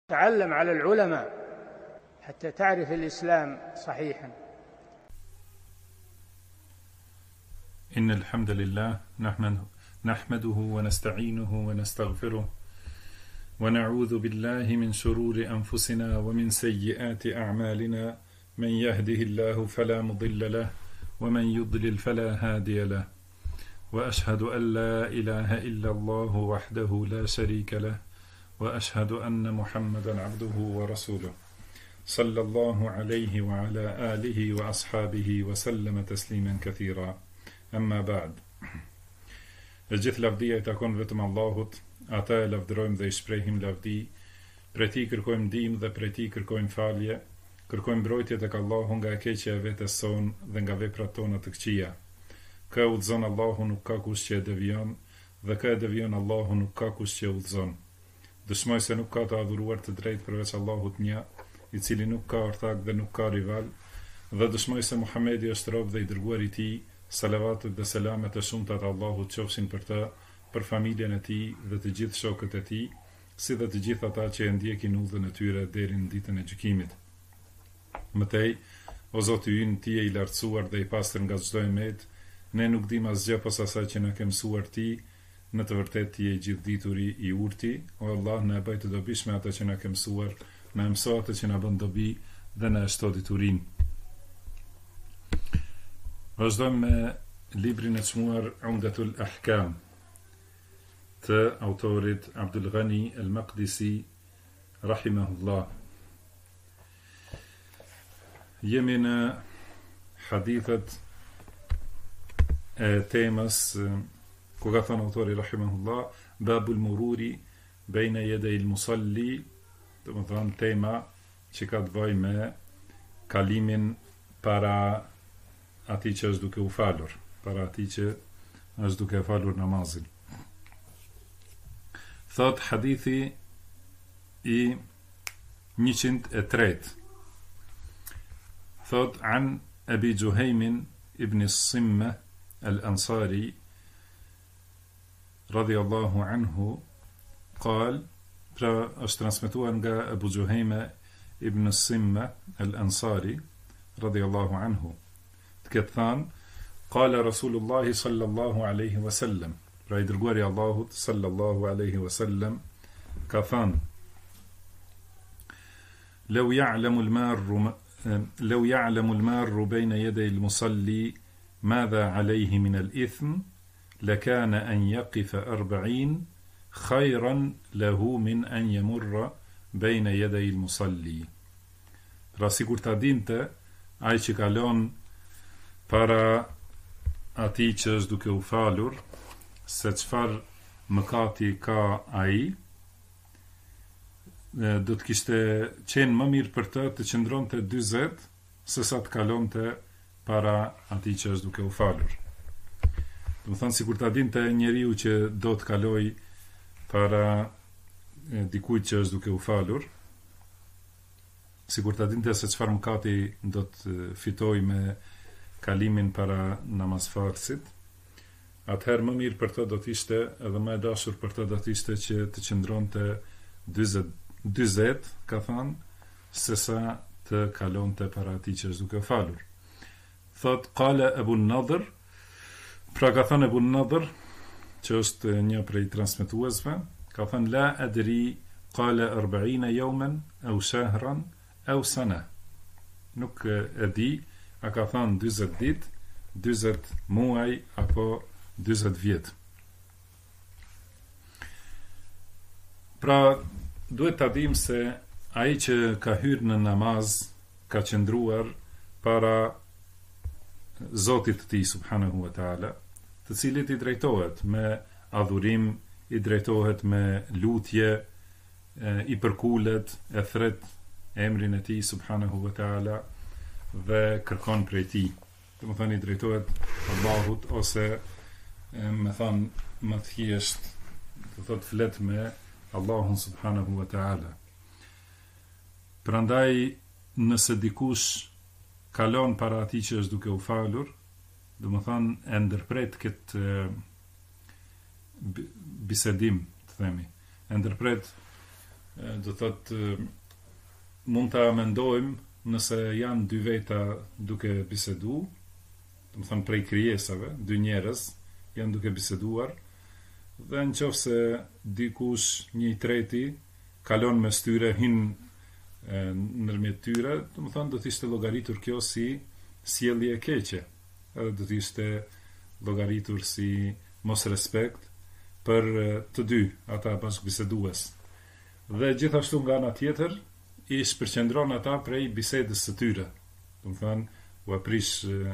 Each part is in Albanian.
تعلم على العلماء حتى تعرف الإسلام صحيحا. إن الحمد لله نحمده ونستعينه ونستغفره ونعوذ بالله من شرور أنفسنا ومن سيئات أعمالنا، من يهده الله فلا مضل له ومن يضلل فلا هادي له، وأشهد أن لا إله إلا الله وحده لا شريك له، وأشهد أن محمدا عبده ورسوله صلى الله عليه وعلى آله وأصحابه وسلم تسليما كثيرا. أما بعد. E gjithë lavdia I takon vetëm Allahut, ata e lavdërojmë dhe I shprehim lavdi, prej Tij kërkojmë ndihmë dhe prej Tij kërkojmë falje, kërkojmë mbrojtje tek Allahu nga e keqja e vetes son dhe nga veprat tona të këqija. Kë udhzon Allahu nuk ka kush që e devion, dhe kë e devion Allahu nuk ka kush që e udhzon. Dëshmoj se nuk ka të adhuruar të drejtë përveç Allahut një, I cili nuk ka ortak dhe nuk ka rival, dhe dëshmoj se Muhamedi është rob dhe I dërguar I Tij. Salavatet dhe selamet e shumta të Allahut qofshin për të, për familjen e tij dhe të gjithë shokët e tij, si dhe të gjithë ata që e ndjekin udhën e tyre deri në ditën e gjykimit. Mëtej, o Zoti ynë, Ti je I lartësuar dhe I pastër nga çdo emet, ne nuk dim asgjë posa asaj që na ke mësuar Ti, në të vërtetë Ti je I gjithdituri I urti, o Allah, na e bëj të dobishme atë që na ke mësuar, na mëso atë që na bën dobi dhe na shto diturinë. Vazhdojmë me librin e çmuar Umdatul Ahkam të autorit Abdul Ghani al-Maqdisi rahimahullah. Jemi në hadithet e temës ku ka thënë autori rahimahullah, babul mururi bejna jedej il-musalli, të më thënë tema që ka të bëjë me kalimin para ati që është duke u falur, para ati që është duke falur namazin. Thot hadithi I 103. Thot an Abi Juhaymin ibn Simma al-Ansari radiyallahu anhu qal, pra është transmetuar nga Abu Juhayma ibn Simma al-Ansari radiyallahu anhu, këtë thanë, qala Rasulullahi sallallahu alaihi wasallam, pra I dërguari Allahut sallallahu alaihi wasallam ka thanë, لو يعلم المار بين يدي المصلي ماذا عليه من الإثم لكان أن يقف 40 خيرا له من أن يمر بين يدي المصلي. Pra sikur ta dinte ai që kalon para ati që është duke u falur, se çfarë mëkati ka ai, do të kishte qenë më mirë për të qëndronte 40 se sa të kalonte para ati që është duke u falur. Do të thonë sikur ta dinte njeriu që do të kaloj para dikujt që është duke u falur, sikur ta dinte se çfarë mëkati do të fitoj me kalimin para namazfarsit, atëherë më mirë për të do të ishte, edhe më e dashur për të do të ishte që të qëndronte 40, ka thënë, sesa të kalonte para atij që është duke falur. Thot qala Abu Nadhr, pra ka thënë Abu Nadhr, që është një prej transmetuesve, ka thënë la adri qala 40 yawman aw shahran aw sana. Nuk e di, a ka thënë 40 ditë, 40 muaj apo 40 vjet. Pra duhet ta dim se ai që ka hyrë në namaz ka qëndruar para Zotit të tij subhanahu wa taala, të cilit I drejtohet me adhurim, I drejtohet me lutje, I përkulet, e thret emrin e tij subhanahu wa taala dhe kërkon prej tij. Do të thënë I drejtohet Allahut, ose me thënë më thjesht, do thot flet me Allahun subhanahu wa taala. Prandaj nëse dikush kalon para atij që është duke u falur, do të thënë e ndërpret këtë bisedim, të themi, e ndërpret do thot mund ta mendojmë nëse janë dy veta duke bisedu, do të thonë prej krijesave, dy njerëz janë duke biseduar, dhe nëse dikush një i treti kalon mes tyre, hin ndërmjet tyre, do të thonë do të ishte llogaritur kjo si sjellje e keqe, edhe do të ishte llogaritur si mos respekt për të dy ata bashkëbisedues. Dhe gjithashtu nga ana tjetër i shpërqendron ata prej bisedës së tyre. Do të thonë u aprish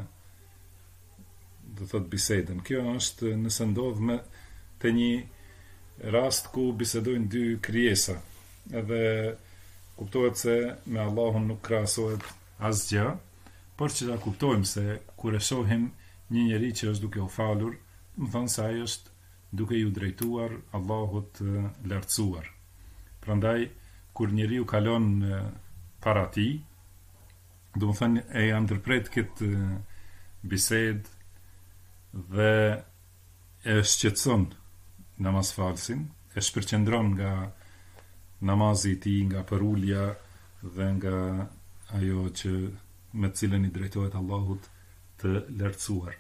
do thot bisedën. Kjo është nëse ndodh me te një rast ku bisedojnë dy krijesa. Edhe kuptohet se me Allahun nuk krahasohet asgjë, por që ta kuptojmë se kur e shohim një njeri që është duke u falur, më thonë se ai është duke ju drejtuar Allahut të lartësuar. Prandaj kur njeriu kalon para tij, do të thënë e ndërpret këtë bisedë dhe e shqetëson namazfalsin, e shpërqendron nga namazi i tij, nga përulja dhe nga ajo që me të cilën i drejtohet Allahut të lartësuar.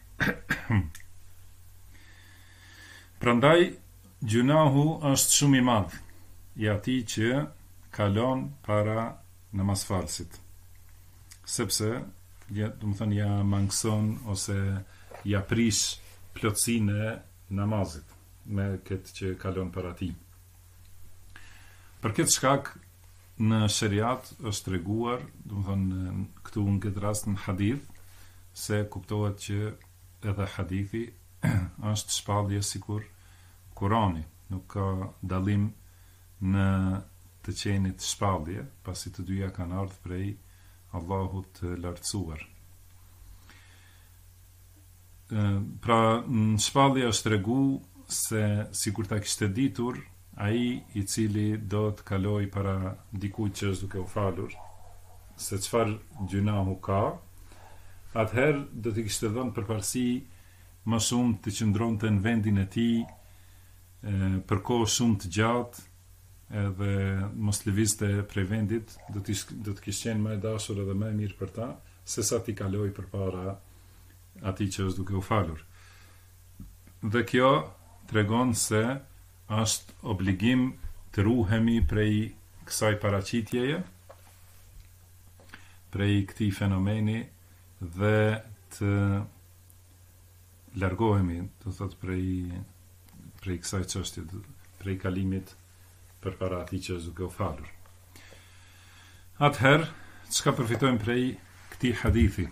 Prandaj gjunahu është shumë i madh i atij që kalon para namazfalsit, sepse do të thënë ja mangëson ose ja prish plotësinë e namazit me këtë që kalon para tij. Për këtë shkak në shariat është treguar, do të thënë këtu në këtë rast në hadith, se kuptohet që edhe hadithi është shpallje sikur Kurani, nuk ka dallim në të qenit shpallje, pasi të dyja kanë ardhur prej Allahut të lartësuar. Pra në shpallje është tregu se sikur ta kishte ditur ai i cili do të kaloj para dikujt që është duke u falur, se çfarë gjunahu ka, atëherë do t'i kishte dhënë përparësi më shumë të qëndronte në vendin e tij për kohë shumë të gjatë, edhe mos lëvizte prej vendit, do të kishte qenë më e dashur edhe më e mirë për ta, se sa t'i kaloj përpara atij që është duke u falur. Dhe kjo tregon se është obligim të ruhemi prej kësaj paraqitjeje, prej këtij fenomeni dhe të largohemi, do thot prej kësaj çështje, prej kalimit përpara atij që është duke u falur. Atëherë, çka përfitojmë prej këtij hadithi?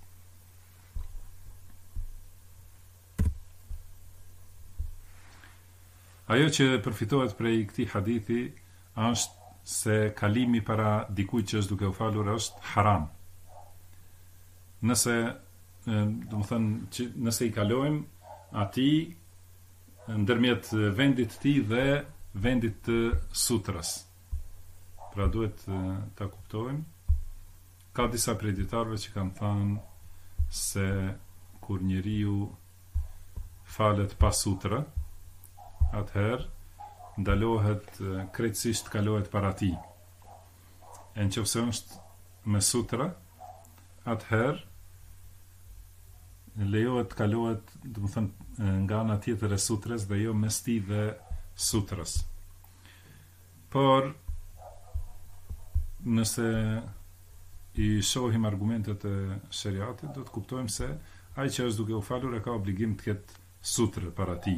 Ajo që përfitohet prej këtij hadithi është se kalimi para dikujt që është duke u falur është haram. Nëse, do të thënë, që nëse i kalojmë atij ndërmjet vendit të tij dhe vendit të sutrës. Pra duhet ta kuptojmë. Ka disa prej dietarëve që kanë thënë se kur njeriu falet pa sutrë, atëherë ndalohet krejtësisht kalohet para tij. E nëse është me sutra, atëherë lejohet kalohet, do të thënë, nga ana tjetër e sutrës dhe jo mes tij dhe sutrës. Por nëse i shohim argumentet e shariatit, do të kuptojmë se ai që është duke u falur e ka obligim të ketë sutrë para tij.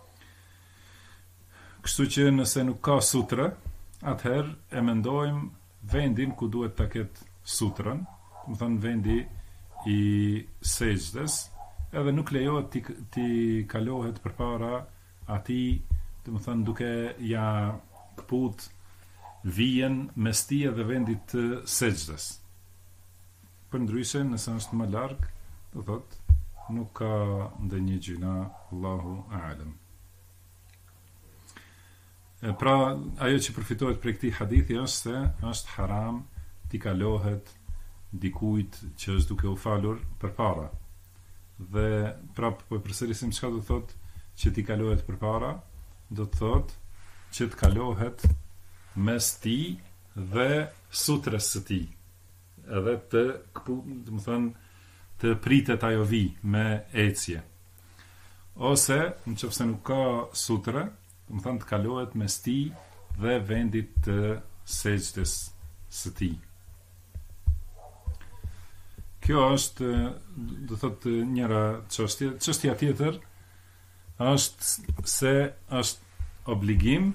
Kështu që nëse nuk ka sutra, atëherë e mendojmë vendin ku duhet ta ketë sutrën, do të thënë vendi i sejdës, edhe nuk lejohet ti kalohet përpara atij, do të thënë duke ja kput vijen mes tij dhe vendit të sejdës. Përndryshe, nëse është më larg, do thotë nuk ka ndonjë gjuna, Allahu a'lam. Pra, ajo që përfitohet prej këtij hadithi është se është haram t'i kalohet dikujt që është duke u falur përpara. Dhe prapë po përsërisim çka do thotë që t'i kalohet përpara, do të thotë që të kalohet mes tij dhe sutrës së tij, edhe të të pritet ajo vi me ecje. Ose nëse nuk ka sutre, të kalohet mes tij dhe vendit të sejdës së tij. Kjo është, do thotë, njëra çështje. Çështja tjetër është se është obligim,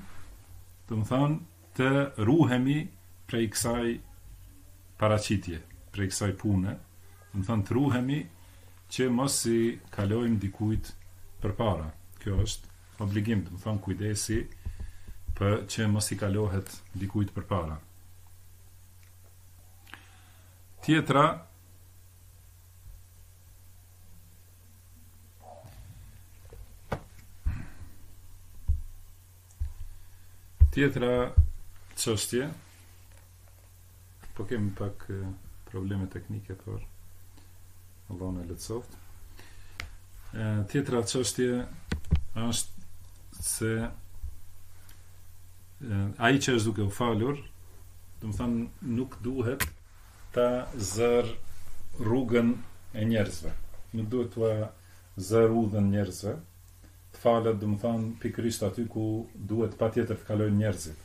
të ruhemi prej kësaj paraqitje, prej kësaj pune, të ruhemi që mos i kalojmë dikujt përpara. Kjo është obligim, kujdesi për që mos i kalohet dikujt përpara. Tjetra çështje, po kemi pak probleme teknike, por Allah në lehtësoft. Tjetra çështje është se ai që është duke u falur, nuk duhet ta zër rrugën e njerëzve. Nuk duhet ta zër rrugën njerëzve. Të falet, pikërisht aty ku duhet patjetër të kalojnë njerëzit.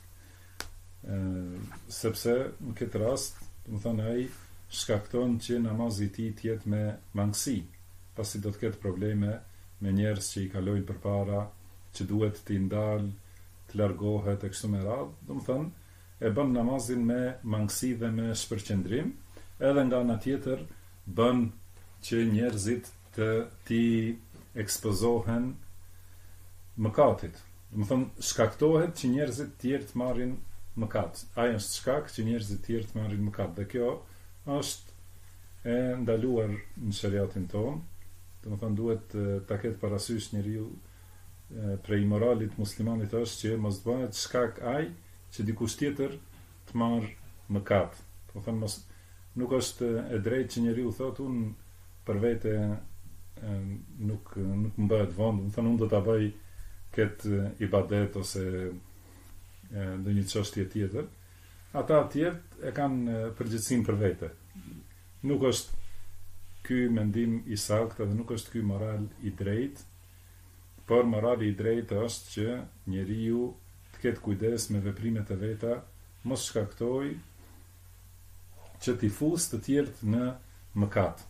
Sepse në këtë rast, ai shkakton që namazi i tij të jetë me mangësi, pasi do të ketë probleme me njerëz që i kalojnë përpara, që duhet t'i ndal, të largohet e kështu me radhë. E bën namazin me mangësi dhe me shpërqendrim, edhe nga ana tjetër bën që njerëzit t'i ekspozohen mëkatit. Shkaktohet që njerëzit tjerë të marrin mëkat. Ai është shkak që njerëzit tjerë të marrin mëkat. Dhe kjo është e ndaluar në shariatin tonë. Duhet ta ketë parasysh njeriu prej moralit muslimanit është që mos bëhet shkak ai që dikush tjetër të marr mëkat. Nuk është e drejtë që njeriu thotë unë për vete nuk më bëhet vonë, unë do ta bëj këtë ibadet ose ndonjë çështje tjetër. Ata tjerë e kanë përgjegjësinë për vete. Nuk është ky mendim i saktë dhe nuk është ky moral i drejtë, por morali i drejtë është që njeriu të ketë kujdes me veprimet e veta, mos shkaktoj që t'i fusë të tjerët në mëkat.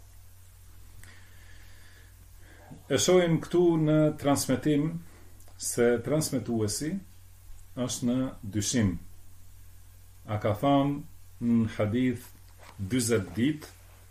E shohim këtu në transmetim se transmetuesi është në dyshim. A ka thënë në hadith 40 ditë,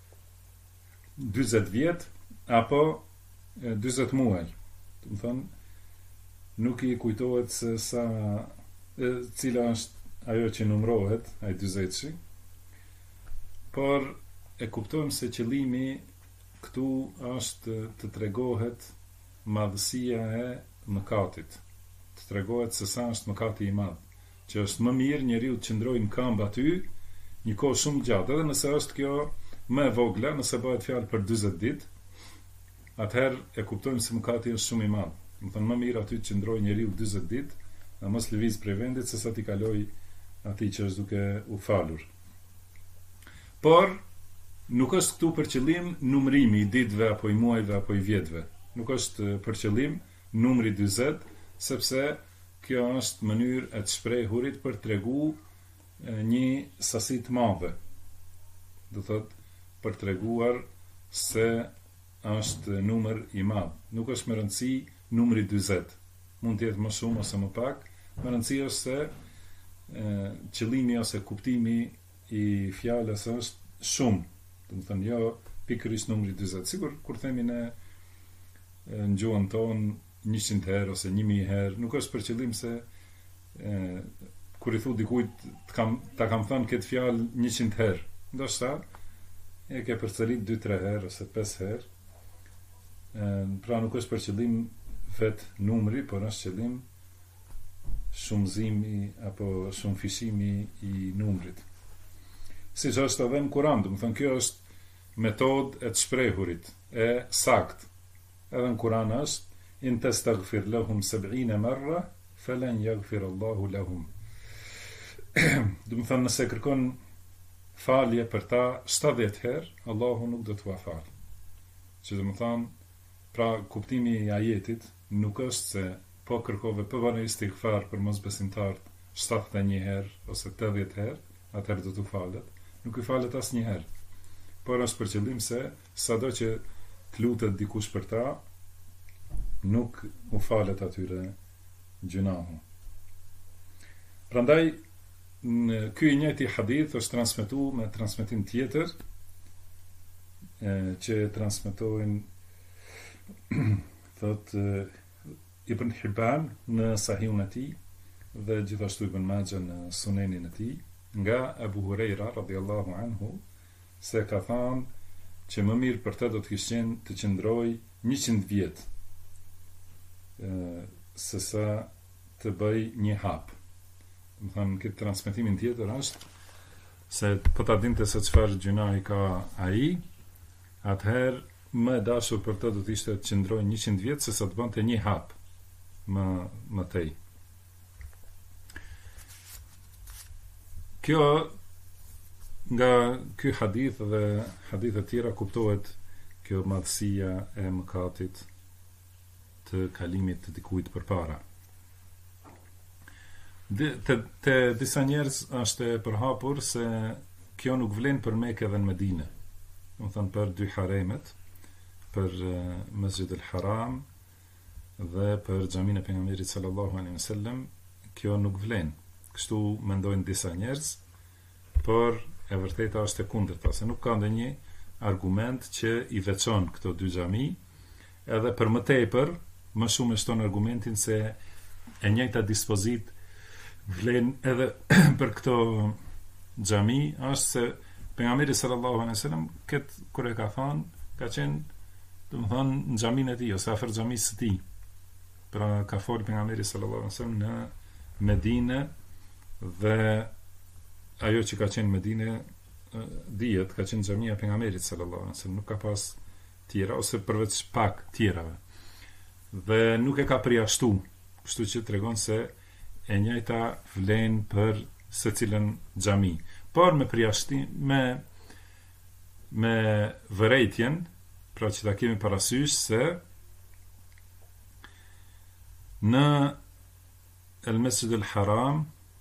40 vjet apo 40 muaj. Do të thonë nuk i kujtohet se sa cila është ajo që numërohet, ai 40-shi. Por e kuptojmë se qëllimi këtu është të tregohet madhësia e mëkatit. Të tregohet se sa është mëkati i madh, që është më mirë njeriu të qëndrojë në këmbë aty një kohë shumë gjatë, edhe nëse është kjo më e vogla, nëse bëhet fjalë për 40 ditë, atëherë e kuptojmë se mëkati është shumë i madh. Do të thonë më mirë aty të qëndrojë njeriu 40 ditë, dhe mos lëviz prej vendit se sa t'i kaloj atij që është duke u falur. Por nuk është këtu për qëllim numërimi i ditëve apo i muajve apo i vjetëve. Nuk është për qëllim numri 40, sepse kjo është mënyrë e të shprehurit për të treguar një sasi të madhe. Do thotë për të treguar se është numër i madh. Nuk është më rëndësi numri 40. Mund të jetë më shumë ose më pak. Më rëndësi është se qëllimi ose kuptimi i fjalës është shumë. Do të thënë jo pikërisht numri 40. Sigur kur themi në gjuhën tonë 100 herë ose 1000 herë, nuk është për qëllim se kur i thu dikujt ta kam thënë këtë fjalë 100 herë. Ndoshta e ke përsërit 2-3 herë ose 5 herë. Pra nuk është për qëllim vet numri, por është qëllim shumëzimi apo shumëfishimi i numrit. Siç është edhe në Kur'an, do të thonë kjo është metodë e të shprehurit, e saktë. Edhe në Kur'an është in tastaghfir lahum 70 marra falan yaghfir Allahu lahum. do të thënë nëse kërkon falje për ta 70 herë, Allahu nuk do t'ua fal. Që do të thënë, pra kuptimi i ajetit nuk është se po kërkove për banë istighfar për mosbesimtarët 71 herë ose 80 herë, atëherë do t'u falet. Nuk i falet asnjëherë. Por është për qëllim se sado që t'lutet dikush për ta, nuk u falet atyre gjunahu. Prandaj ky i njëjti hadith është transmetuar me transmetim tjetër që transmetojnë thot Ibn Hibban në Sahihun e tij dhe gjithashtu Ibn Majah në Sunenin e tij nga Abu Huraira radhiyallahu anhu se ka thënë që më mirë për të do të kishte qenë të qëndroj 100 vjet sesa të bëj një hap. Do të thënë këtë transmetimin tjetër është se po ta dinte se çfarë gjunai ka ai, atëherë më e dashur për të do të ishte të qëndroj 100 vjet sesa të bënte një hap më tej. Kjo nga ky hadith dhe hadithe tjera kuptohet kjo madhësia e mëkatit të kalimit të dikujt përpara. Te disa njerëz është e përhapur se kjo nuk vlen për Mekë dhe në Medinë. Do të thënë për dy haremet, për Mesjid al-Haram dhe për xhamin e pejgamberit sallallahu alaihi wasallam, kjo nuk vlen. Kështu mendojnë disa njerëz, por e vërteta është e kundërta, se nuk ka ndonjë argument që i veçon këto dy xhami, edhe për më tepër, më shumë e shton argumentin se e njëjta dispozit vlen edhe për këto xhami, është se pejgamberi sallallahu alaihi wasallam këtë kur e ka thënë, ka qenë, domethënë, në xhamin e tij ose afër xhamisë së tij. Pra ka folë pejgamberi sallallahu alaihi wasallam në Medinë dhe ajo që ka qenë Medinë dihet ka qenë xhamia e pejgamberit sallallahu alaihi wasallam, nuk ka pas tjera ose përveç pak tjerave. Dhe nuk e ka përjashtu, kështu që tregon se e njëjta vlen për secilën xhami. Por me përjashtim me vërejtjen, pra që ta kemi parasysh se në El Mesjid al-Haram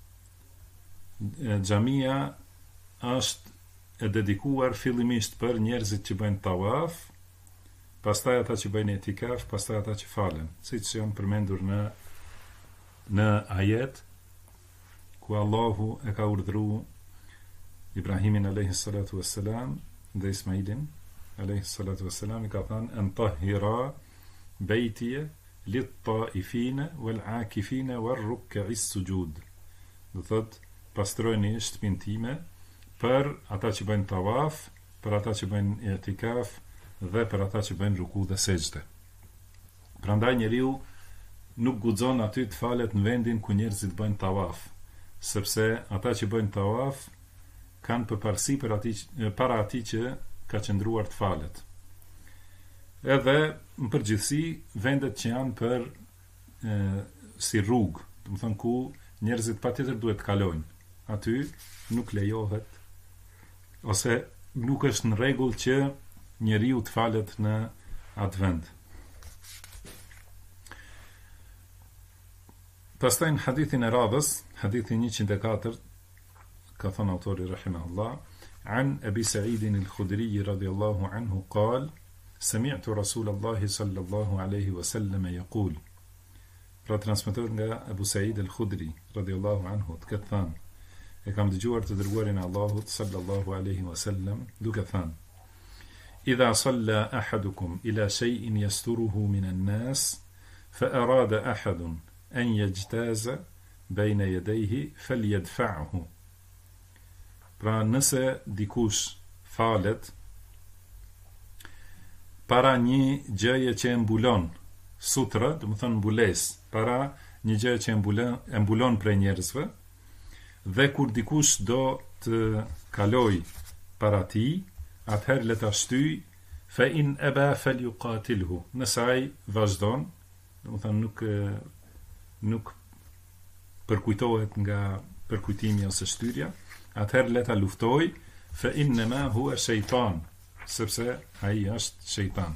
xhamia është e dedikuar fillimisht për njerëzit që bëjnë tawaf, pastaj ata që bëjnë etikaf, pastaj ata që falen, siç janë përmendur në ajet ku Allahu e ka urdhëruar Ibrahimin alayhi salatu wassalam dhe Ismailin alayhi salatu wassalam, i ka thënë an tahira baytiya lit-taifina wal-aakifina war-ruk'is sujud. Do thot pastrojeni shtëpinë time për ata që bëjnë tawaf, për ata që bëjnë etikaf dhe për ata që bëjnë ruku dhe sejdë. Prandaj njeriu nuk guxon aty të falet në vendin ku njerëzit bëjnë tawaf, sepse ata që bëjnë tawaf kanë përparësi para atij që ka qëndruar të falet. Edhe në përgjithësi vendet që janë për si rrugë, do të thonë ku njerëzit patjetër duhet të kalojnë, aty nuk lejohet ose nuk është në rregull që njeriu të falet në atë vend. Pastaj në hadithin e radhës, hadithin 104, ka thënë autori rahimahullah, an Abi Sa'id al-Khudri radiyallahu anhu قال سمعت رسول الله صلى الله عليه وسلم يقول. Pra transmetohet nga Abu Sa'id al-Khudri radiyallahu anhu, të këtë thënë, e kam dëgjuar të dërguarin e Allahut sallallahu alaihi wasallam duke thënë: إذا صلى أحدكم إلى شيء يستره من الناس فأراد أحد أن يجتاز بين يديه فليدفعه. Pra nëse dikush falet para një gjëje që e mbulon sutra, do të thonë mbulesë, para një gjëje që e mbulon prej njerëzve, dhe kur dikush do të kaloj para tij, atëherë le ta shtyj, fa in aba falyuqatilhu. Nëse ai vazhdon, do të thonë nuk përkujtohet nga përkujtimi ose shtyrja, atëherë le ta luftoj fa innama huwa shejtan, sepse ai është shejtan.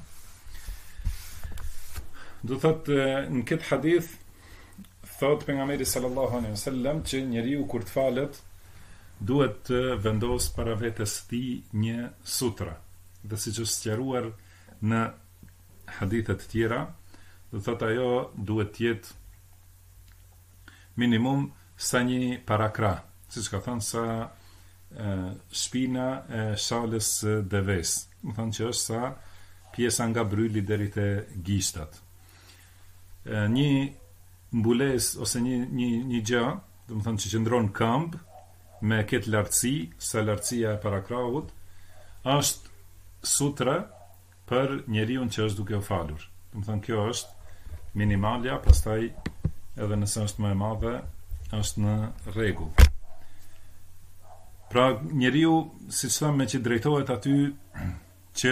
Do thotë në këtë hadith thot pejgamberi sallallahu alaihi wasallam që njeriu kur të falet duhet të vendos para vetes tij një sutra. Dhe siç është sqaruar në hadithe të tjera, do thotë ajo duhet të jetë minimum sa një parakra, siç ka thënë sa shpina e shalës së deves. Do thonë që është sa pjesa nga bryli deri te gishtat. Një mbules ose një gjë, do të thonë që qëndron këmbë me këtë lartësi, sa lartësia e parakrahut, është sutra për njeriu që është duke u falur. Do të thonë kjo është minimalja, pastaj edhe nëse është më e madhe, është në rregull. Pra njeriu, siç thamë, që drejtohet aty që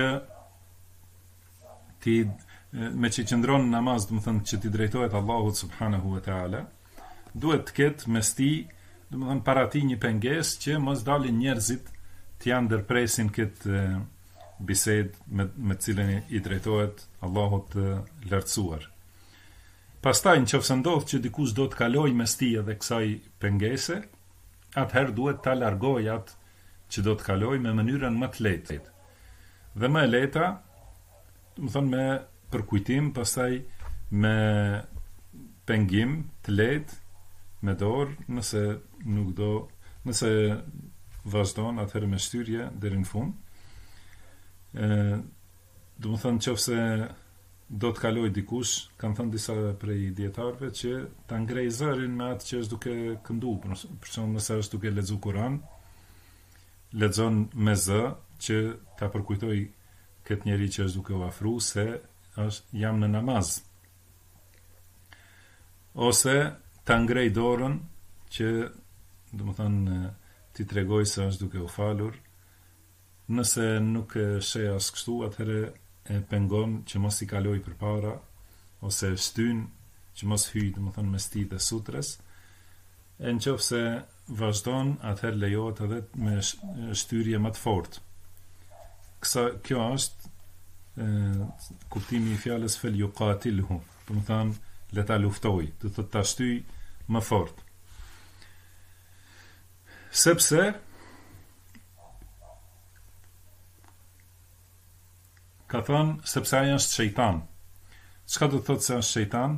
me që qëndron në namaz, do të thonë që ti drejtohet Allahut subhanahu wa taala, duhet të ketë mes tij, do të thonë para tij një pengesë që mos dalin njerëzit të ja ndërpresin këtë bisedë me cilën i drejtohet Allahut të lartësuar. Pastaj nëse ndodh që dikush do të kalojë mes tij edhe kësaj pengese, atëherë duhet ta largojë atë që do të kalojë me mënyrën më të lehtë. Dhe më e lehta, do të thonë me përkujtim, pastaj me pengim të lehtë me dorë, nëse vazhdon atëherë me shtyrje deri në fund. Do të thonë nëse do të kaloj dikush, kanë thënë disa prej dietarëve që ta ngrej zërin me atë që është duke këndu, për shembull nëse është duke lexuar Kur'an, lexon me zë që ta përkujtoj këtë njeri që është duke u afru se jam në namaz. Ose ta ngrej dorën që, do të thonë, ti tregoj se është duke u falur. Nëse nuk sheh as kështu, atëherë e pengon që mos i kaloj përpara, ose shtyn që mos hyj, do të thonë, mes tij dhe sutres. E nëse vazhdon, atëherë lejohet edhe me shtyrje më të fortë. Kjo është kuptimi i fjalës fel yuqatilhu, do të thonë le ta luftoj, do të ta shtyj më fort. Sepse ka thënë sepse ai është shejtan. Çka do të thotë se është shejtan?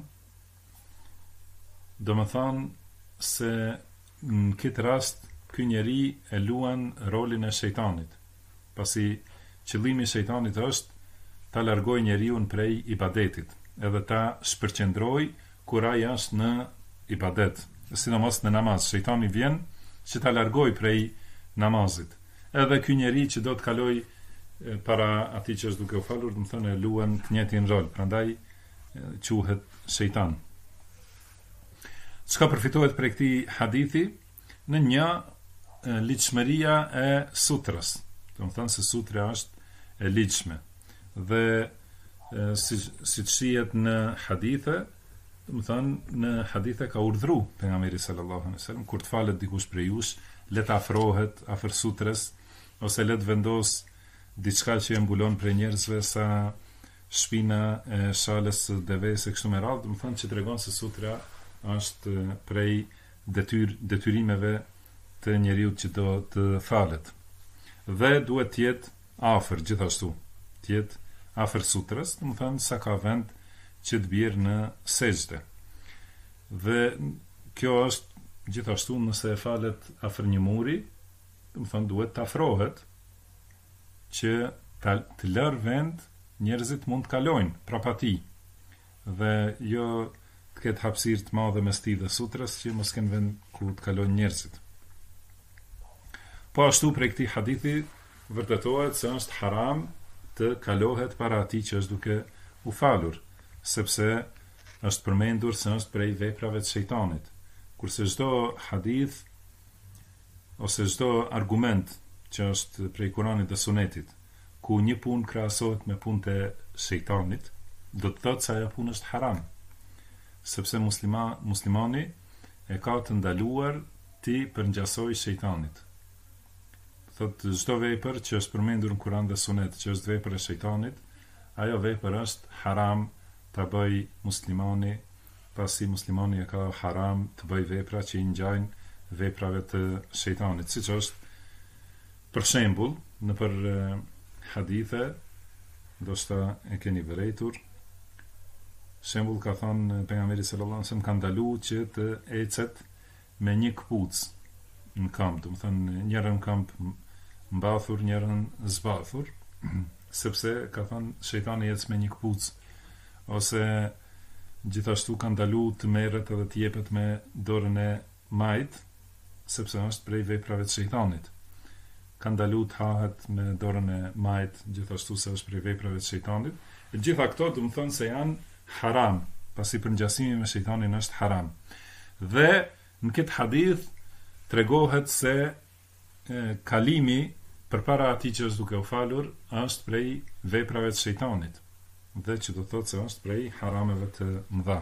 Do të thonë se në këtë rast ky njeri e luan rolin e shejtanit. Pasi qëllimi i shejtanit është ta largoj njeriu prej ibadetit, edhe ta shpërqendroj kur ai është në ibadet, sidomos në namaz. Shejtani vjen që ta largoj prej namazit. Edhe ky njeri që do të kaloj para atij që është duke u falur, do të thonë e luan të njëjtin rol, prandaj quhet shejtan. Çka përfitohet prej këtij hadithi? Në një ligjshmëria e sutrës. Do të thonë se sutra është e ligjshme. Dhe si të shihet në hadithe, do të thonë në hadithe ka urdhëruar pejgamberi sallallahu alaihi wasallam kur të falet dikush prej jush, le të afrohet afër sutres, ose le të vendos diçka që e mbulon prej njerëzve sa shpina e shalës së deves e kështu me radhë, do të thonë që tregon se sutra është prej detyrimeve të njeriu që do të falet. Dhe duhet të jetë afër gjithashtu, të jetë afër sutrës, do të thonë sa ka vend që të bjerë në sejdë. Dhe kjo është gjithashtu nëse e falet afër një muri, do të thonë duhet të afrohet që të lërë vend njerëzit mund të kalojnë prapa tij. Dhe jo të ketë hapësirë të madhe mes tij dhe sutrës që mos kenë vend ku të kalojnë njerëzit. Po ashtu prej këtij hadithi vërtetohet se është haram të kalohet para atij që është duke u falur, sepse është përmendur se është prej veprave të shejtanit. Kurse çdo hadith ose çdo argument që është prej Kuranit dhe Sunetit, ku një punë krahasohet me punët e shejtanit, do të thotë se ajo punë është haram, sepse muslimani e ka të ndaluar ti përngjasoj shejtanit. Thot çdo vepër që është përmendur në Kur'an dhe Sunet që është vepër e shejtanit, ajo vepër është haram ta bëj muslimani, pasi muslimani e ka haram të bëj vepra që i ngjajnë veprave të shejtanit, siç është për shembull në për hadithe, ndoshta e keni vërejtur. Shembull ka thënë pejgamberi sallallahu alajhi wasallam, ka ndaluar që të ecet me një këpucë në kamp, do të thënë njërin kamp mbathur, njërin zbathur, sepse ka thënë shejtani ec me një këpucë, ose gjithashtu ka ndaluar të merret edhe të jepet me dorën e majt, sepse është prej veprave të shejtanit. Ka ndaluar të hahet me dorën e majt, gjithashtu se është prej veprave të shejtanit. E gjitha këto do të thonë se janë haram, pasi përngjasimi me shejtanin është haram. Dhe në këtë hadith tregohet se kalimi përpara atij që është duke u falur është prej veprave të shejtanit, dhe që do të thotë se është prej harameve të mëdha.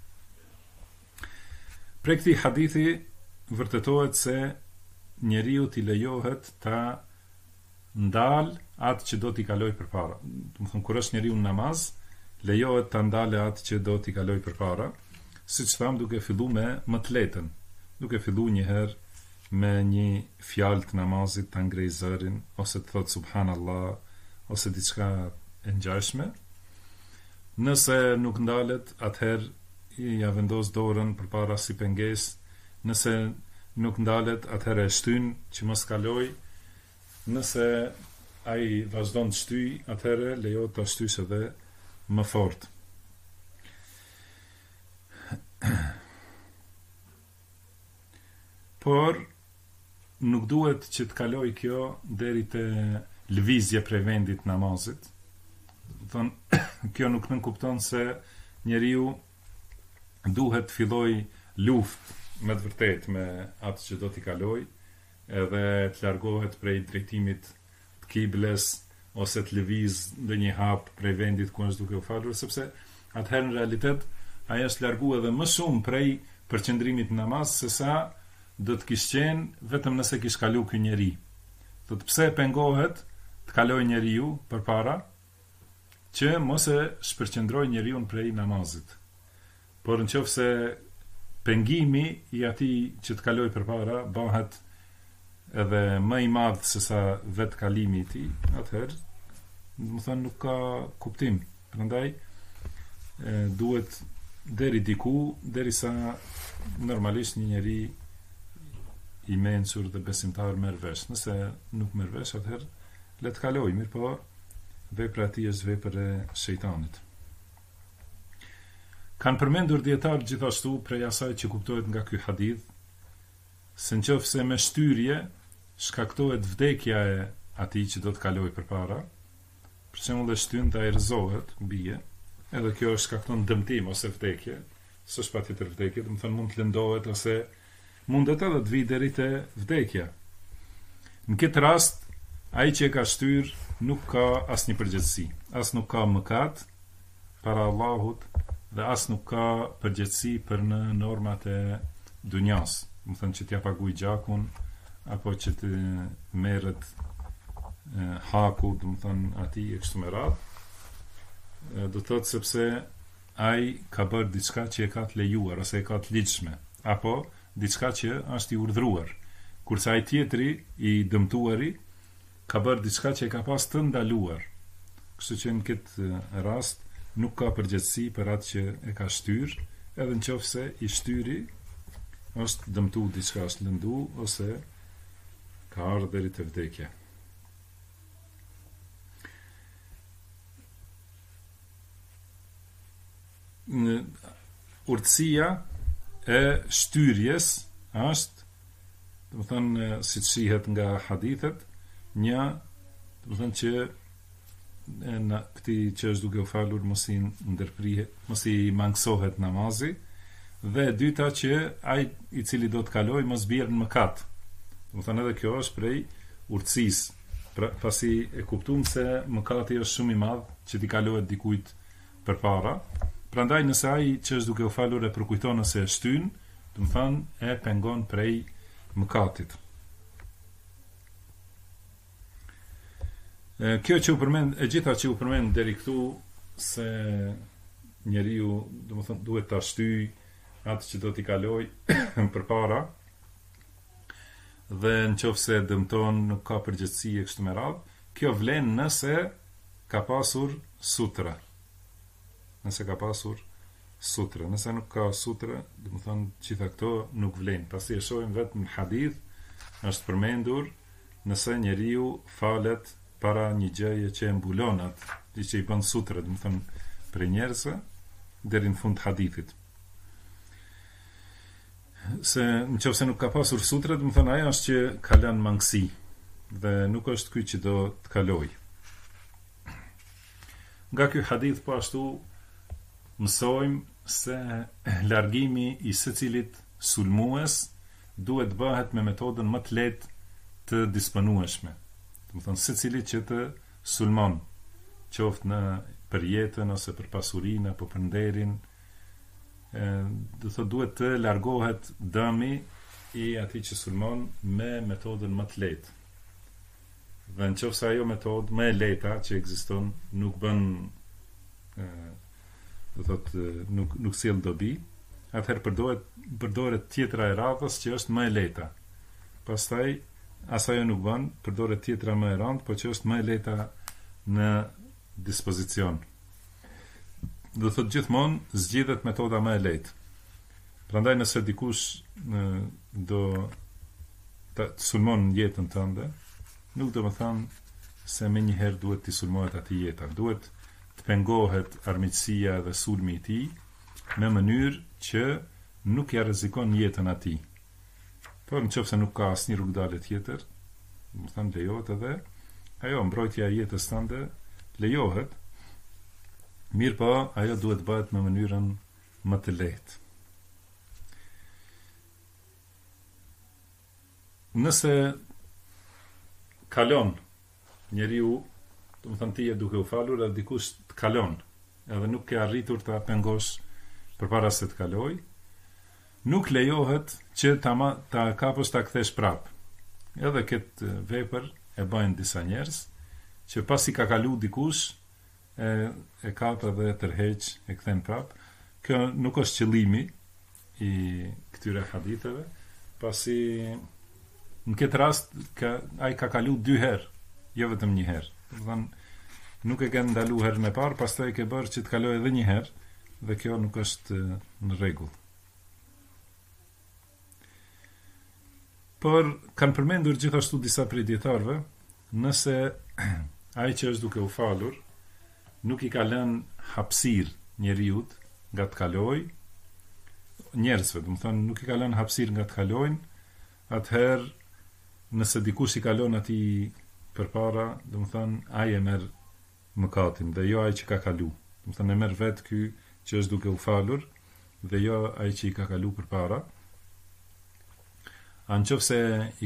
Prej këtij hadithi vërtetohet se njeriu t'i lejohet ta ndal atë që do t'i kaloj përpara. Do të thonë kur është njeriu në namaz, lejohet ta ndale atë që do t'i kaloj përpara, siç tham, duke filluar me më të lehten, duke filluar një herë me një fjalë të namazit, ta ngrej zërin, ose të thotë subhanallah, ose diçka e ngjashme. Nëse nuk ndalet, atëherë ja vendos dorën përpara si pengesë. Nëse nuk ndalet, atëherë e shtyn që mos kaloj. Nëse ai vazhdon të shtyj, atëherë lejohet ta shtysh edhe më fort. Por nuk duhet që të kaloj kjo deri te lëvizje prej vendit namazit. Thonë, kjo nuk nënkupton se njeriu duhet të filloj luftë me të vërtet me atë që do t'i kaloj, edhe të largohet prej drejtimit të kibles, ose të lëviz dhe një hap prej vendit ku është duke u falur, sepse atëherë në realitet ajo është larguar edhe më shumë prej përqendrimit në namaz se sa do të kishte qenë vetëm nëse kish kalu ky njeri. Thotë pse pengohet të kalojë njeriu përpara që mos e shpërqendrojë njeriu prej namazit. Por nëse pengimi i atij që të kalojë përpara bëhet edhe më i madh se sa vet kalimi i tij, atëherë, do të thonë nuk ka kuptim. Prandaj duhet deri diku, derisa normalisht një njeri i mençur dhe besimtar merr vesh. Nëse nuk merr vesh, atëherë le të kaloj, mirë po vepra e tij është vepër e shejtanit. Kanë përmendur dietar gjithashtu prej asaj që kuptohet nga ky hadith, se nëse me shtyrje shkaktohet vdekja e atij që do të kaloj përpara, për shembull e shtyn ta erëzohet, bie, edhe kjo shkakton dëmtim ose vdekje, s'është patjetër vdekje, do të thonë mund të lëndohet ose mundet edhe të vijë deri te vdekja. Në këtë rast, ai që e ka shtyr nuk ka asnjë përgjegjësi, as nuk ka mëkat para Allahut dhe as nuk ka përgjegjësi për në normat e dunjas, do të thonë që t'ja paguaj gjakun apo që të merret haku, do të thonë atij e kështu me radhë. Do të thotë sepse ai ka bërë diçka që e ka të lejuar ose e ka të ligjshme, apo diçka që është i urdhëruar, kurse ai tjetri i dëmtuari ka bërë diçka që e ka pas të ndaluar. Kështu që në këtë rast nuk ka përgjegjësi për atë që e ka shtyr, edhe nëse i shtyri është dëmtu diçka, është lëndu ose ka ardhur deri te vdekja. Urtësia e shtyrjes është, do të thonë, siç shihet nga hadithet, një, do të thonë që në këtij që është duke u falur mos i ndërprihet, mos i mangësohet namazi, dhe e dyta që ai i cili do të kalojë mos bjerë në mëkat. Do të thonë edhe kjo është prej urtësisë, pra, pasi e kuptuam se mëkati është shumë i madh që t'i kalohet dikujt përpara. Prandaj nëse ai që është duke u falur e përkujton ose e shtyn, do të thonë e pengon prej mëkatit. Kjo që u përmend, e gjitha që u përmend deri këtu, se njeriu, domethënë, duhet ta shtyjë atë që do t'i kaloj përpara, dhe nëse dëmton, nuk ka përgjegjësi e kështu me radhë, kjo vlen nëse ka pasur sutra. Nëse ka pasur sutra, nëse nuk ka sutra, domethënë gjitha këto nuk vlen. Pasi e shohim vetëm në hadith, është përmendur nëse njeriu falet para një gjëje që e mbulon atë, që i bën sutra, domethënë për njerëzve, deri në fund të hadithit. Se nëse nuk ka pasur sutra, domethënë ajo është që ka lënë mangësi dhe nuk është ky që do të kaloj. Nga ky hadith po ashtu mësojmë se largimi i secilit sulmues duhet bëhet me metodën më të lehtë të disponueshme. Domethënë secili që të sulmon, qoftë për jetën ose për pasurinë apo për nderin, do thotë duhet të largohet dëmi i atij që sulmon me metodën më të lehtë. Dhe nëse ajo metodë më e lehta që ekziston nuk bën, do thotë nuk sjell dobi, atëherë përdoret tjetra e radhës që është më e lehta. Pastaj ajo nuk bën, përdoret tjetra më e rëndë, por që është më e lehta në dispozicion. Do thotë gjithmonë zgjidhet metoda më e lehtë. Prandaj nëse dikush do të sulmon jetën tënde, nuk do të thonë se më njëherë duhet të sulmohet atij jeta. Duhet të pengohet armiqësia dhe sulmi i tij në mënyrë që nuk ja rrezikon jetën atij. Por nëse nuk ka asnjë rrugdalë tjetër, do të thonë lejohet edhe ajo mbrojtja e jetës tënde lejohet. Mirë po, ajo duhet bëhet në mënyrën më të lehtë. Nëse kalon njeriu, do të thonë ti je duke u falur edhe dikush të kalon, edhe nuk ke arritur ta pengosh përpara se të kaloj, nuk lejohet që ta kapësh ta kthesh prap. Edhe këtë vepër e bëjnë disa njerëz që pasi ka kalu dikush e kap edhe tërheq, e kthen prap. Kjo nuk është qëllimi i këtyre haditheve, pasi në këtë rast ai ka kalu 2 herë, jo vetëm 1 herë. Domethënë nuk e ke ndaluar herën e parë, pastaj e ke bërë që të kalojë edhe 1 herë, dhe kjo nuk është në rregull. Por kanë përmendur gjithashtu disa prej dietarëve, nëse ai që është duke u falur nuk i ka lënë hapësirë njeriut nga të kaloj, njerëzve, domethënë nuk i ka lënë hapësirë nga të kalojnë, atëherë nëse dikush i kalon atij përpara, domethënë ai e merr mëkatin dhe jo ai që ka kalu. Domethënë e merr vetë ky që është duke u falur dhe jo ai që i ka kalu përpara. Nëse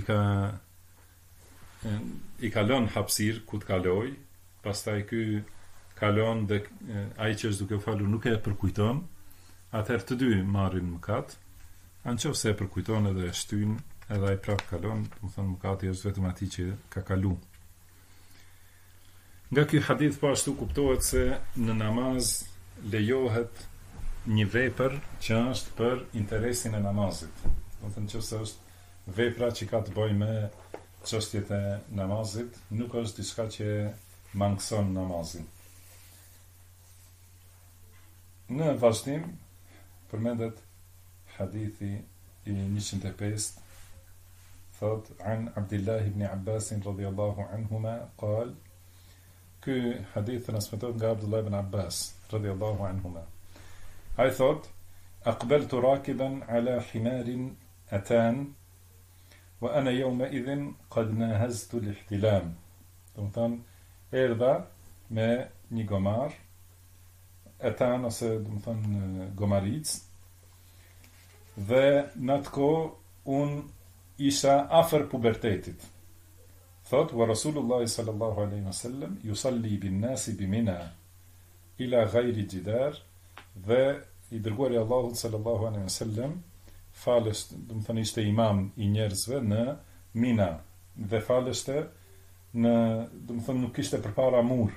i kalon hapësirë ku të kaloj, pastaj ky kalon dhe ai që është duke u falur nuk e përkujton, atëherë të dy marrin mëkat. Nëse e përkujton edhe e shtyn, edhe ai prap kalon, domethënë mëkati është vetëm atij që ka kalu. Nga ky hadith po ashtu kuptohet se në namaz lejohet një vepër që është për interesin e namazit. Domethënë nëse është vepra që ka të bëjë me çështjet e namazit, nuk është diçka që mangëson namazin. Në vazhdim përmendet hadithi i 105, thot an Abdullah ibn Abbas radhiyallahu anhuma qal, ky hadith transmetohet nga Abdullah ibn Abbas radhiyallahu anhuma. Ai thot, aqbaltu rakiban ala himarin atan wa ana yawma idhin qad nahaztu al-ihtilam. Domethën erdha me një gomar, atan ose domethën gomaric, dhe në atë kohë un isha afër pubertetit. Thot, wa Rasulullah sallallahu alaihi wasallam yusalli bin nasi bi Mina ila ghayri jidar, dhe i dërguari Allahut sallallahu alaihi wasallam falës, do të thënë ishte imam i njerëzve në Mina dhe falështe në, do të thënë nuk kishte përpara mur.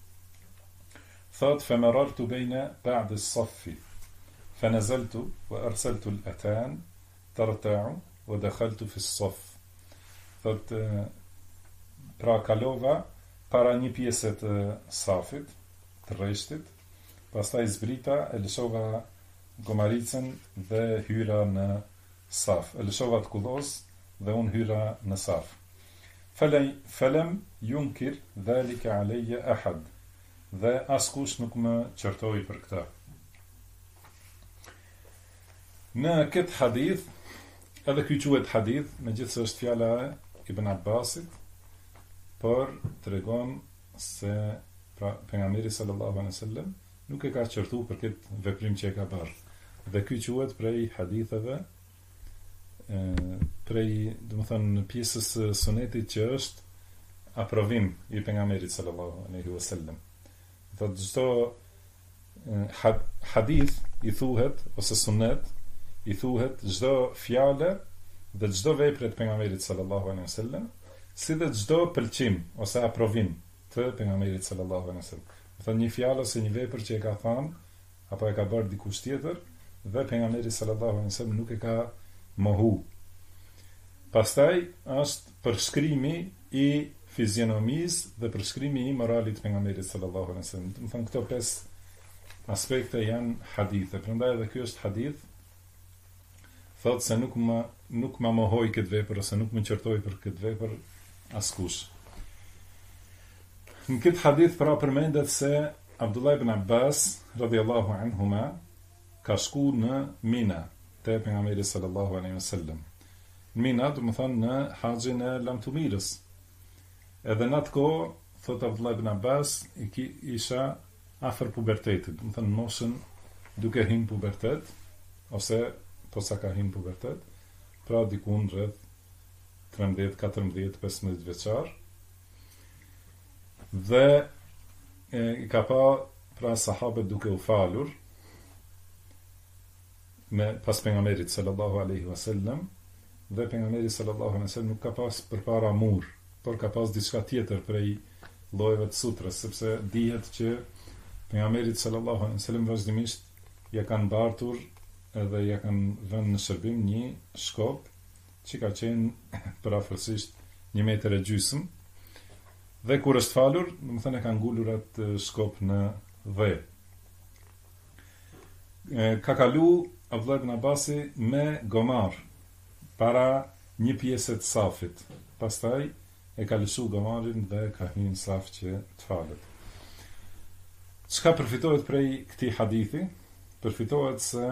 Thot femerartu bejne ba'd as-saffi fanazaltu wa arsaltu al-atan tarta'u wa dakhaltu fi as-saff. Thot pra kalova para një pjese të safit, të rreshtit, pastaj zbrita, e lëshova gomaricën dhe hyra në saf. E lëshova të kullos dhe unë hyra në saf. Felem junkir dhalika aleje ahad, dhe askush nuk më qërtoi për këta. Në këtë hadith, edhe ky quhet hadith, megjithëse është fjala e Ibn Abbasit, por tregon se pra pejgamberi sallallahu alaihi wasallam nuk e ka qërtu për këtë veprim që e ka bërë. Dhe ky quhet prej haditheve, prej, domethënë, pjesës së sunetit që është aprovim i pejgamberit sallallahu alaihi wasallam. Dhe çdo hadith i thuhet ose sunet i thuhet çdo fjalë dhe çdo vepër e pejgamberit sallallahu alaihi wasallam, si dhe çdo pëlqim ose aprovim të pejgamberit sallallahu alaihi wasallam. Do të një fjalë ose një vepër që e ka thënë apo e ka bërë dikush tjetër dhe pejgamberi sallallahu alaihi wasallam nuk e ka mohu. Pastaj është përshkrimi i fizionomisë dhe përshkrimi i moralit të pejgamberit sallallahu alaihi wasallam. Do të thonë këto 5 aspekte janë hadithe. Prandaj edhe ky është hadith. Thotë se nuk më mohoi këtë vepër ose nuk më qërtoi për këtë vepër askush. Në këtë hadith pra përmendet se Abdullah ibn Abbas radhiyallahu anhuma ka shku në Mina te pejgamberi sallallahu alaihi wasallam. Mina do të thonë në haxhin e lamtumirës. Edhe në atë kohë, thot Abdullah ibn Abbas, isha afër pubertetit, do të thonë moshën duke hyrë pubertet ose posa ka hyrë pubertet, pra dikun rreth 13, 14, 15 vjeçar. Dhe i ka pa pra sahabët duke u falur pas pejgamberit sallallahu alaihi wasallam, dhe pejgamberi sallallahu alaihi wasallam nuk ka pas përpara mur, por ka pas diçka tjetër prej llojeve të sutrës, sepse dihet që pejgamberit sallallahu alaihi wasallam vazhdimisht ja kanë mbartur edhe ja kanë vënë në shërbim një shkop që ka qenë përafërsisht 1,5 metra. Dhe kur është falur, do të thënë e kanë ngulur atë shkop në dhe. Ka kalu Abdullah ibn Abbasi me gomar para një pjesë të safit. Pastaj e ka lëshu gomarin dhe ka hyrë në saf që të falet. Çka përfitohet prej këtij hadithi? Përfitohet se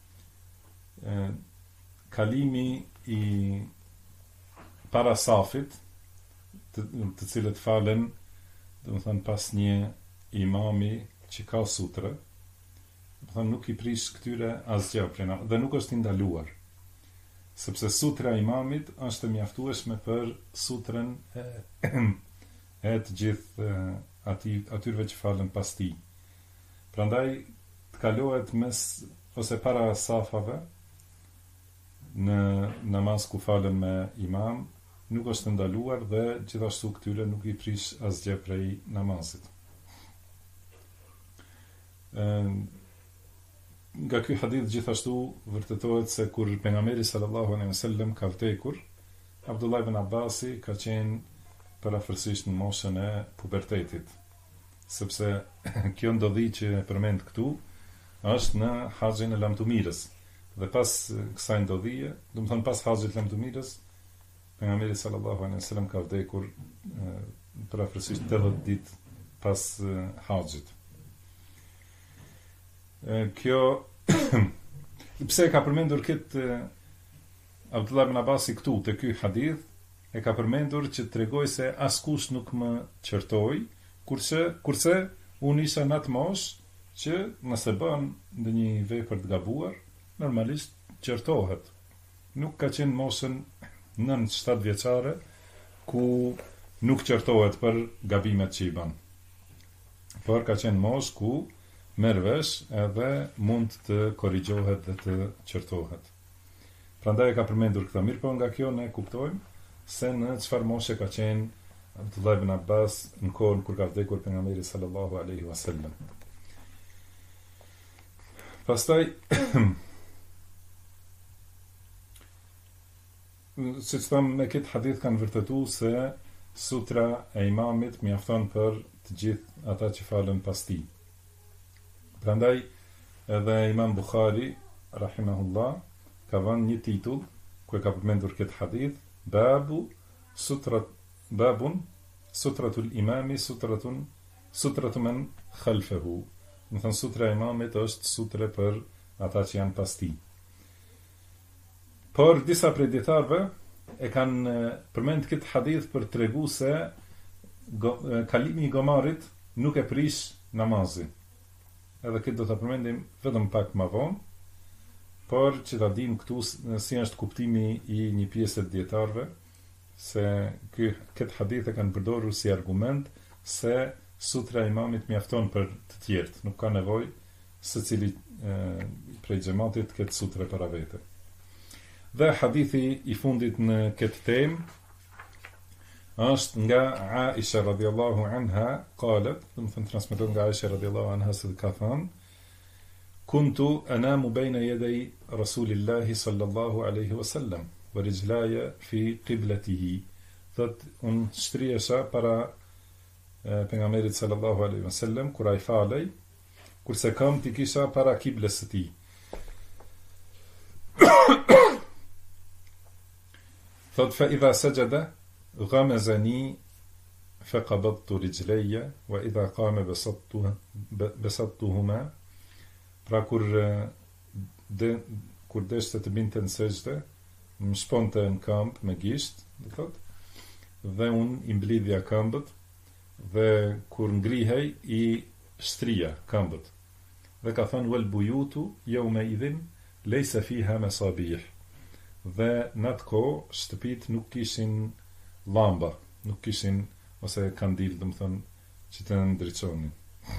kalimi i para safit, të cilët falen, do të thënë pas një imami që ka sutre, do të thënë nuk i prish këtyre asgjë dhe nuk është ndaluar, sepse sutra e imamit është mjaftueshme për sutren e të gjithë atyre që falen pas tij. Prandaj të kalohet mes ose para safave në namaz ku falen me imam nuk është ndaluar dhe gjithashtu këtyre nuk i prish asgjë prej namazit. Nga ky hadith gjithashtu vërtetohet se kur pejgamberi sallallahu alaihi wasallam ka vdekur, Abdullah ibn Abbasi ka qenë parafërsisht në moshën e pubertetit, sepse kjo ndodhi që e përmend këtu është në haxhin e lamtumirës. Dhe pas kësaj ndodhie, do të thonë pas haxhit të lamtumirës, pejgamberi sallallahu alaihi wasallam ka vdekur parafërsisht 80 ditë pas haxhit. Kjo pse e ka përmendur këtë Abdullah ibn Abbasi këtu te ky hadith, e ka përmendur që tregoj se askush nuk më qërtoi, kurse unë isha në atë moshë që nëse bën ndonjë vepër të gabuar, normalisht qërtohet. Nuk ka qenë moshën 9-7 vjeçare ku nuk qërtohet për gabimet që i bën. Por ka qenë moshë ku merr vesh edhe mund të korrigjohet dhe të qërtohet. Prandaj e ka përmendur këtë. Mirë po nga kjo ne kuptojmë se në çfarë moshe ka qenë Abdullah ibn Abbas në kohën kur ka vdekur pejgamberi sallallahu alaihi wasallam. Pastaj siç thamë, me këtë hadith kanë vërtetuar se sutra e imamit mjafton për të gjithë ata që falen pas tij. Prandaj edhe Imam Bukhari rahimahullah ka vënë një titull ku e ka përmendur këtë hadith, babun sutratul imami sutratu men khalfahu. Do thënë sutra e imamit është sutre për ata që janë pas tij. Por disa prej dietarëve e kanë përmend këtë hadith për tregu se kalimi i gomarit nuk e prish namazin. Edhe këtë do ta përmendim vetëm pak më vonë, por që ta dim këtu si është kuptimi i një pjesë të dietarëve, se këtë hadith e kanë përdorur si argument se sutra e imamit mjafton për të tjerët, nuk ka nevojë secili prej xhamatit këtë sutre para vete. Dhe hadithi i fundit në këtë temë është nga Aisha radhiyallahu anha, qalet, do të thënë transmeton nga Aisha radhiyallahu anha se ka thënë: Kuntu anamu bayna yaday Rasulillahi sallallahu alaihi wasallam wa rijlaya fi qiblatihi. Thot unë shtriesha para pejgamberit sallallahu alaihi wasallam kur ai falej, kurse këmbët i kisha para kiblës së tij. Thot fa idha sajada ghamazani fa qabadtu rijlayya wa idha qama basattuhuma. Pra kur deshte të binte në sejdë, më shponte në këmbë me gisht, do thot, dhe unë i mblidhja këmbët, dhe kur ngrihej i shtrija këmbët. Dhe ka thënë wal buyutu yawma idhin laysa fiha masabih. Dhe në atë kohë shtëpit nuk kishin llamba, nuk kishin ose kandil, do të thënë, që të ndriçonin.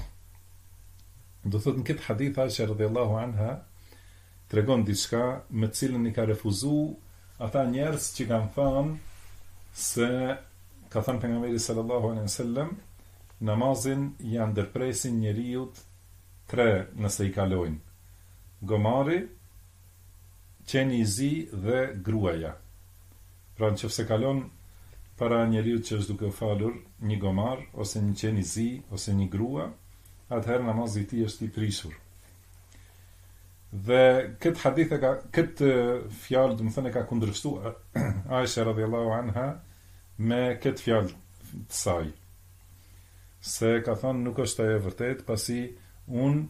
Do thot në këtë hadith Aisha radhiyallahu anha tregon diçka me të cilën i ka refuzuar ata njerëz që kanë thënë se ka thënë pejgamberi sallallahu alaihi wasallam namazin ja ndërpresin njeriut 3 nëse i kalojnë: gomari, qeni i zi dhe gruaja. Pra nëse kalon para njeriut që është duke u falur një gomar ose një qen i zi ose një grua, atëherë namazi i tij është i prishur. Dhe këtë hadith këtë fjalë, do të thënë, ka kundërshtuar Aisha radhiyallahu anha me këtë fjalë të saj. Se ka thënë nuk është ajo e vërtetë, pasi unë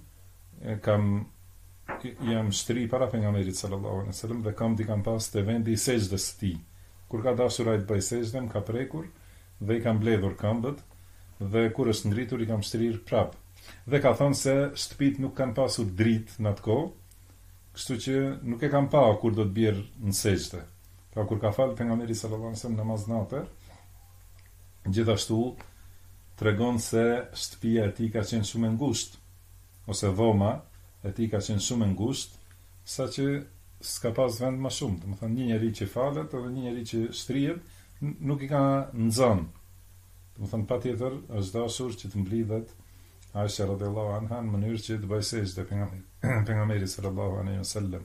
jam shtri para pejgamberit sallallahu alaihi wasallam dhe kam pas te vendi i sejdës së tij. Kur ka dashur ai të bëj sejdën, ka prekur dhe i kam mbledhur këmbët, dhe kur është ngritur i kam shtrir prap. Dhe ka thënë se shtëpit nuk kanë pasur dritë në atë kohë, kështu që nuk e kanë pa kur do të bjerë në sejdë. Pra kur ka falë pejgamberi sallallahu alaihi wasallam namaz natë, gjithashtu tregon se shtëpia e tij ka qenë shumë e ngushtë, ose dhoma e tij ka qenë shumë e ngushtë, saqë s'ka pas vend më shumë. Do të thënë një njeri që falet edhe një njeri që shtrihet nuk i ka nxënë. Do të thënë patjetër është dashur që të mblidhet Aisha radhiyallahu anha në mënyrë që të bëjë sejdë pejgamberi sallallahu alaihi wasallam.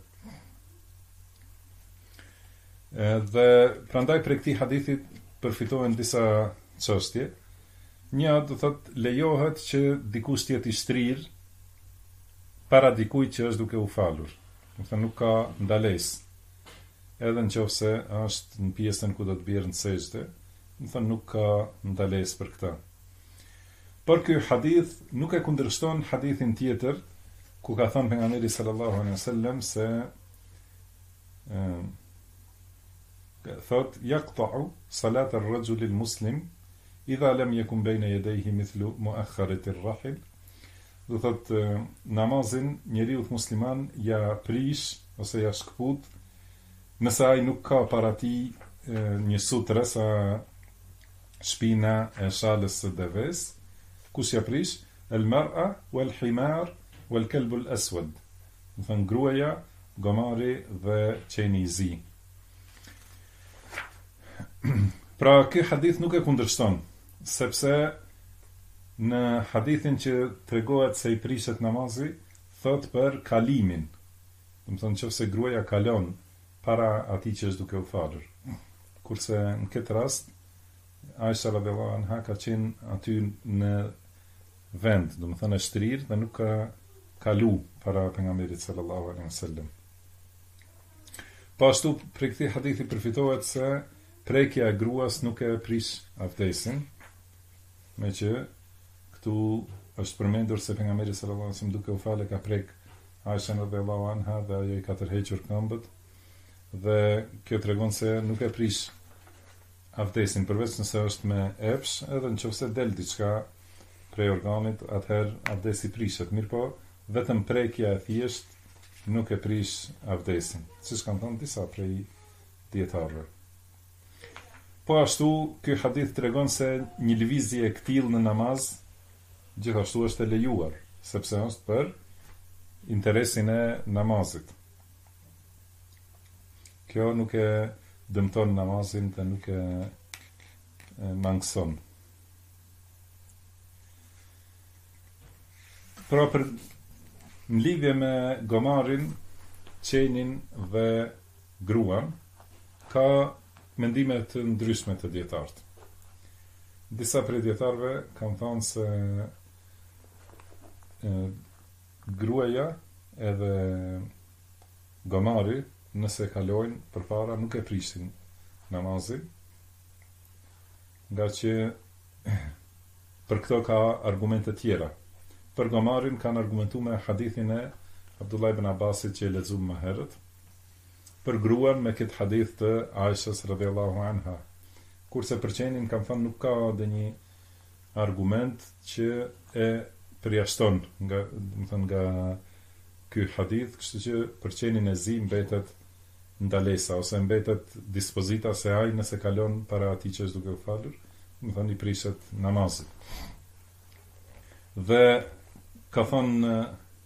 Dhe prandaj për këtij hadithi përfitohen disa çështje. Një, do thot, lejohet që dikush të jetë i shtrir para dikujt që është duke u falur. Do thënë nuk ka ndalesë. Edhe nëse është në pjesën ku do të bjerë në sejdë, do thënë nuk ka ndalesë për këtë. Por ky hadith nuk e kundërshton hadithin tjetër ku ka thënë pejgamberi sallallahu alaihi wasallam se thot yaqta'u salat ar-rajul al-muslim idha lam yakun bayna yadayhi mithlu mu'akhkharat ar-rahil. Do thot namazin njeriu musliman ja prish ose ja shkput nëse ai nuk ka para tij një sutre sa shpina e shalës së deves. Kush ja prish? El mar'a wal himar wal kalb al aswad. Do thënë gruaja gomari dhe qeni I zi. Pra, ky hadith nuk e kundërshton, sepse në hadithin që tregohet se I prishet namazi, thot për kalimin. Do të thonë nëse gruaja kalon para atij që është duke u falur. Kurse në këtë rast Aisha radhiyallahu anha ka qenë aty në vend, do të thonë shtrir dhe nuk ka kalu para pejgamberit sallallahu alaihi wasallam. Po ashtu për këtë hadithi përfitohet se prekja e gruas nuk e prish abdesin, meqë këtu është përmendur se pejgamberi sallallahu alaihi wasallam duke u falë ka prek Aisha radhiyallahu anha dhe ajo I ka tërhequr këmbët dhe kjo tregon se nuk e prish abdesin përveç nëse është me epsh, edhe nëse del diçka prej organit, atëherë abdesi prishet. Mirëpo vetëm prekja e thjesht nuk e prish abdesin, siç kanë thënë disa prej dietarëve. Po ashtu, ky hadith tregon se një lëvizje e këtill në namaz gjithashtu është e lejuar, sepse është për interesin e namazit. Kjo nuk e dëmton namazin dhe nuk e mangëson. Pra për në lidhje me gomarin, qenin dhe gruan, ka mendime të ndryshme të dietarët. Disa prej dietarëve kanë thënë se gruaja edhe gomari nëse kalojnë përpara nuk e prishin namazin, nga që për këto ka argumente tjera. Për gomarin kanë argumentuar me hadithin e Abdullah ibn Abbasit që e lexuam më herët, për gruan me këtë hadith të Aishas radhiyallahu anha. Kurse për qenin kanë thënë nuk ka ndonjë argument që e përjashton nga ky hadith, kështu që për qenin e zi mbetet ndalesa ose mbetet dispozita se ai nëse kalon para atij që është duke u falur, I prishet namazit. Dhe ka thonë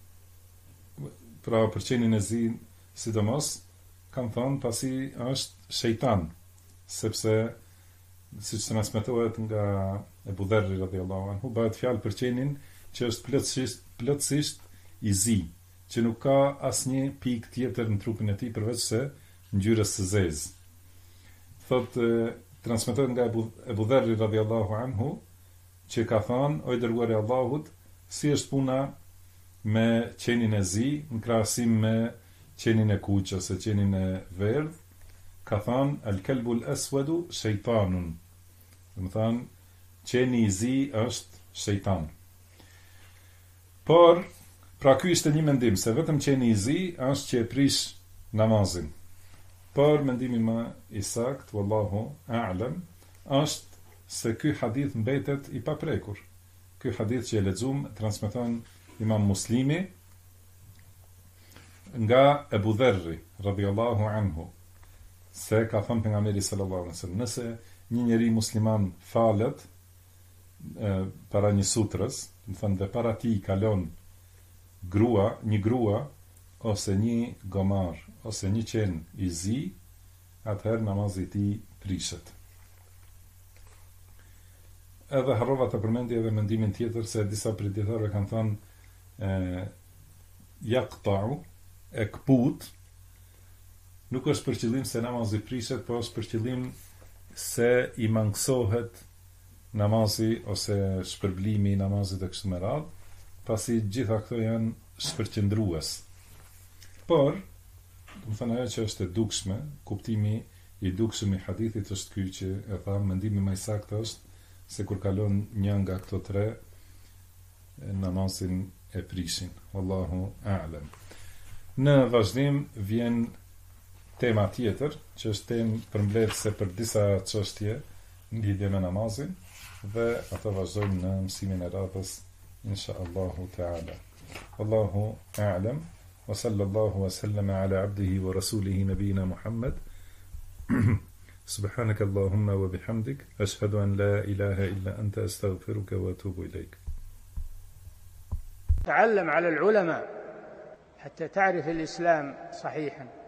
pra për qenin e zi sidomos kanë thonë pasi është shejtan, sepse siç transmetohet nga Ebu Dherri radhiyallahu anhu, bëhet fjalë për qenin që është plotësisht I zi, që nuk ka asnjë pikë tjetër në trupin e tij përveç se ngjyrës së zezë. Thotë transmetohet nga Ebu Dherri radhiyallahu anhu që ka thënë: o I dërguari I Allahut, si është puna me qenin e zi në krahasim me qenin e kuq ose qenin e verdh? Ka thënë: al kalbul aswadu shejtanun. Do të thonë qeni I zi është shejtan. Por pra ky ishte një mendim se vetëm qeni I zi është që e prish namazin. Por mendimi më I saktë, wallahu a'lam, është se ky hadith mbetet I paprekur. Ky hadith që e lexuam transmeton Imam Muslimi nga Ebu Dherri radhiyallahu anhu se ka thënë pejgamberi sallallahu alaihi wasallam, nëse një njeri musliman falet para një sutrës, do të thonë dhe para tij kalon një grua ose një gomar ose një qen I zi, atëherë namazi I tij prishet. Edhe harrova të përmendi edhe mendimin tjetër se disa prej dietarëve kanë thënë yaqta'u, e kput, nuk është për qëllim se namazi prishet, por është për qëllim se I mangësohet namazi ose shpërblimi I namazit e kështu me radhë, pasi gjitha këto janë shpërqendrues. Por, do të thënë ajo që është e dukshme, kuptimi I dukshëm I hadithit është ky që e tha, mendimi më I saktë është se kur kalon një nga këto tre, namazin e prishin. Wallahu a'lam. Në vazhdim vjen tema tjetër, që është temë përmbledhëse për disa çështje në lidhje me namazin, dhe ato vazhdojmë në mësimin e radhës insha'Allahu ta'ala. Wallahu a'lam. Wa sallallahu wa sallama ala abdihi wa rasulihi nabina Muhammad. سبحانك اللهم وبحمدك أشهد أن لا إله إلا أنت أستغفرك وأتوب إليك. تعلم على العلماء حتى تعرف الإسلام صحيحا.